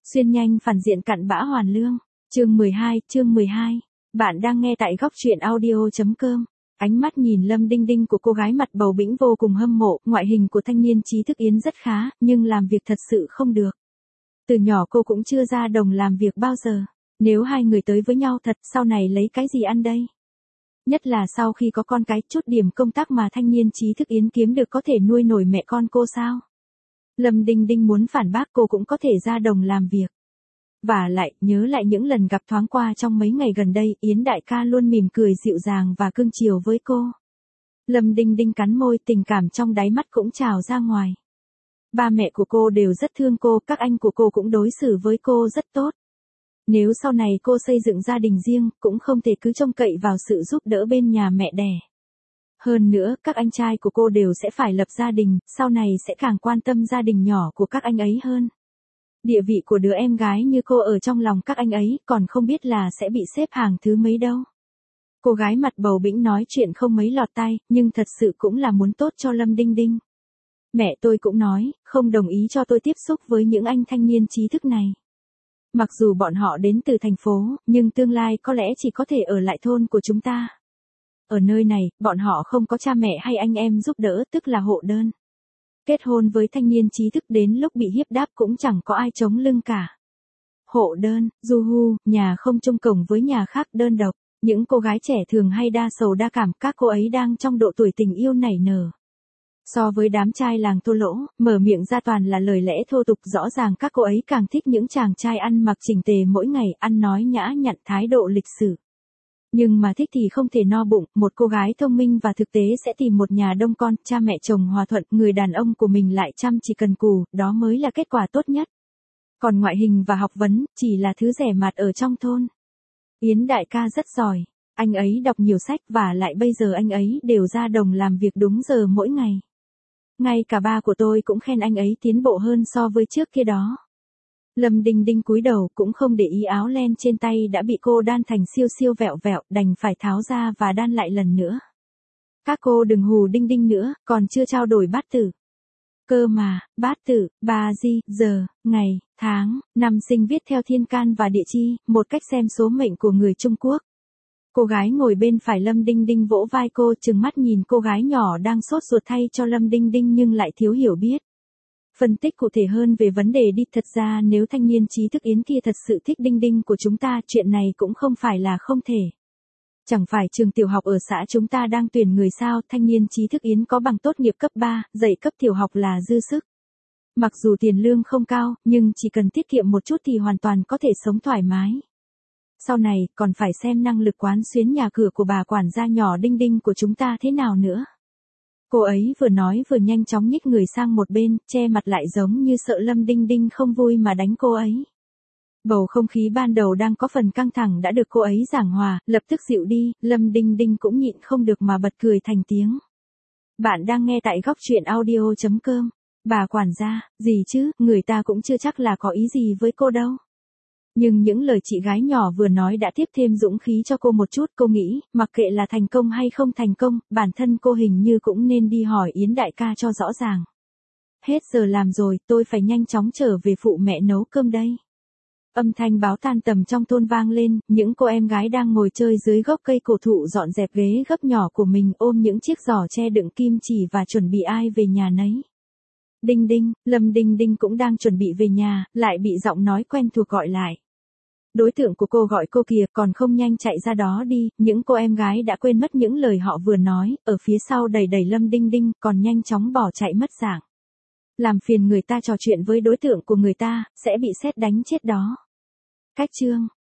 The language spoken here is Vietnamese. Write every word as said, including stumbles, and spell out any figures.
Xuyên nhanh phản diện cặn bã hoàn lương. Chương mười hai, chương mười hai. Bạn đang nghe tại góc truyện audio chấm com. Ánh mắt nhìn Lâm Đinh Đinh của cô gái mặt bầu bĩnh vô cùng hâm mộ, ngoại hình của thanh niên trí thức Yến rất khá, nhưng làm việc thật sự không được. Từ nhỏ cô cũng chưa ra đồng làm việc bao giờ. Nếu hai người tới với nhau thật, sau này lấy cái gì ăn đây? Nhất là sau khi có con cái, chút điểm công tác mà thanh niên trí thức Yến kiếm được có thể nuôi nổi mẹ con cô sao? Lâm Đinh Đinh muốn phản bác cô cũng có thể ra đồng làm việc. Và lại, nhớ lại những lần gặp thoáng qua trong mấy ngày gần đây, Yến đại ca luôn mỉm cười dịu dàng và cưng chiều với cô. Lâm Đinh Đinh cắn môi, tình cảm trong đáy mắt cũng trào ra ngoài. Ba mẹ của cô đều rất thương cô, các anh của cô cũng đối xử với cô rất tốt. Nếu sau này cô xây dựng gia đình riêng, cũng không thể cứ trông cậy vào sự giúp đỡ bên nhà mẹ đẻ. Hơn nữa, các anh trai của cô đều sẽ phải lập gia đình, sau này sẽ càng quan tâm gia đình nhỏ của các anh ấy hơn. Địa vị của đứa em gái như cô ở trong lòng các anh ấy, còn không biết là sẽ bị xếp hàng thứ mấy đâu. Cô gái mặt bầu bĩnh nói chuyện không mấy lọt tai, nhưng thật sự cũng là muốn tốt cho Lâm Đinh Đinh. Mẹ tôi cũng nói, không đồng ý cho tôi tiếp xúc với những anh thanh niên trí thức này. Mặc dù bọn họ đến từ thành phố, nhưng tương lai có lẽ chỉ có thể ở lại thôn của chúng ta. Ở nơi này, bọn họ không có cha mẹ hay anh em giúp đỡ, tức là hộ đơn. Kết hôn với thanh niên trí thức đến lúc bị hiếp đáp cũng chẳng có ai chống lưng cả. Hộ đơn, du hu, nhà không chung cổng với nhà khác, đơn độc. Những cô gái trẻ thường hay đa sầu đa cảm, các cô ấy đang trong độ tuổi tình yêu nảy nở. So với đám trai làng thô lỗ, mở miệng ra toàn là lời lẽ thô tục, rõ ràng các cô ấy càng thích những chàng trai ăn mặc chỉnh tề mỗi ngày, ăn nói nhã nhặn, thái độ lịch sự. Nhưng mà thích thì không thể no bụng, một cô gái thông minh và thực tế sẽ tìm một nhà đông con, cha mẹ chồng hòa thuận, người đàn ông của mình lại chăm chỉ cần cù, đó mới là kết quả tốt nhất. Còn ngoại hình và học vấn, chỉ là thứ rẻ mạt ở trong thôn. Yến đại ca rất giỏi, anh ấy đọc nhiều sách và lại bây giờ anh ấy đều ra đồng làm việc đúng giờ mỗi ngày. Ngay cả ba của tôi cũng khen anh ấy tiến bộ hơn so với trước kia đó. Lâm Đinh Đinh cúi đầu cũng không để ý áo len trên tay đã bị cô đan thành siêu siêu vẹo vẹo, đành phải tháo ra và đan lại lần nữa. Các cô đừng hù Đinh Đinh nữa, còn chưa trao đổi bát tử. Cơ mà, bát tử, ba di, giờ, ngày, tháng, năm sinh viết theo thiên can và địa chi, một cách xem số mệnh của người Trung Quốc. Cô gái ngồi bên phải Lâm Đinh Đinh vỗ vai cô, trừng mắt nhìn cô gái nhỏ đang sốt ruột thay cho Lâm Đinh Đinh nhưng lại thiếu hiểu biết. Phân tích cụ thể hơn về vấn đề đi, thật ra nếu thanh niên trí thức Yến kia thật sự thích Đinh Đinh của chúng ta, chuyện này cũng không phải là không thể. Chẳng phải trường tiểu học ở xã chúng ta đang tuyển người sao, thanh niên trí thức Yến có bằng tốt nghiệp cấp ba, dạy cấp tiểu học là dư sức. Mặc dù tiền lương không cao, nhưng chỉ cần tiết kiệm một chút thì hoàn toàn có thể sống thoải mái. Sau này, còn phải xem năng lực quán xuyến nhà cửa của bà quản gia nhỏ Đinh Đinh của chúng ta thế nào nữa. Cô ấy vừa nói vừa nhanh chóng nhích người sang một bên, che mặt lại giống như sợ Lâm Đinh Đinh không vui mà đánh cô ấy. Bầu không khí ban đầu đang có phần căng thẳng đã được cô ấy giảng hòa, lập tức dịu đi, Lâm Đinh Đinh cũng nhịn không được mà bật cười thành tiếng. Bạn đang nghe tại góc truyện audio chấm com. Bà quản gia, gì chứ, người ta cũng chưa chắc là có ý gì với cô đâu. Nhưng những lời chị gái nhỏ vừa nói đã tiếp thêm dũng khí cho cô một chút, cô nghĩ, mặc kệ là thành công hay không thành công, bản thân cô hình như cũng nên đi hỏi Yến đại ca cho rõ ràng. Hết giờ làm rồi, tôi phải nhanh chóng trở về phụ mẹ nấu cơm đây. Âm thanh báo tan tầm trong thôn vang lên, những cô em gái đang ngồi chơi dưới gốc cây cổ thụ dọn dẹp ghế gấp nhỏ của mình, ôm những chiếc giỏ tre đựng kim chỉ và chuẩn bị ai về nhà nấy. Đinh Đinh, Lâm Đinh Đinh cũng đang chuẩn bị về nhà, lại bị giọng nói quen thuộc gọi lại. Đối tượng của cô gọi cô kìa, còn không nhanh chạy ra đó đi, những cô em gái đã quên mất những lời họ vừa nói, ở phía sau đẩy đẩy Lâm Đinh Đinh, còn nhanh chóng bỏ chạy mất dạng. Làm phiền người ta trò chuyện với đối tượng của người ta, sẽ bị sét đánh chết đó. Cách chương,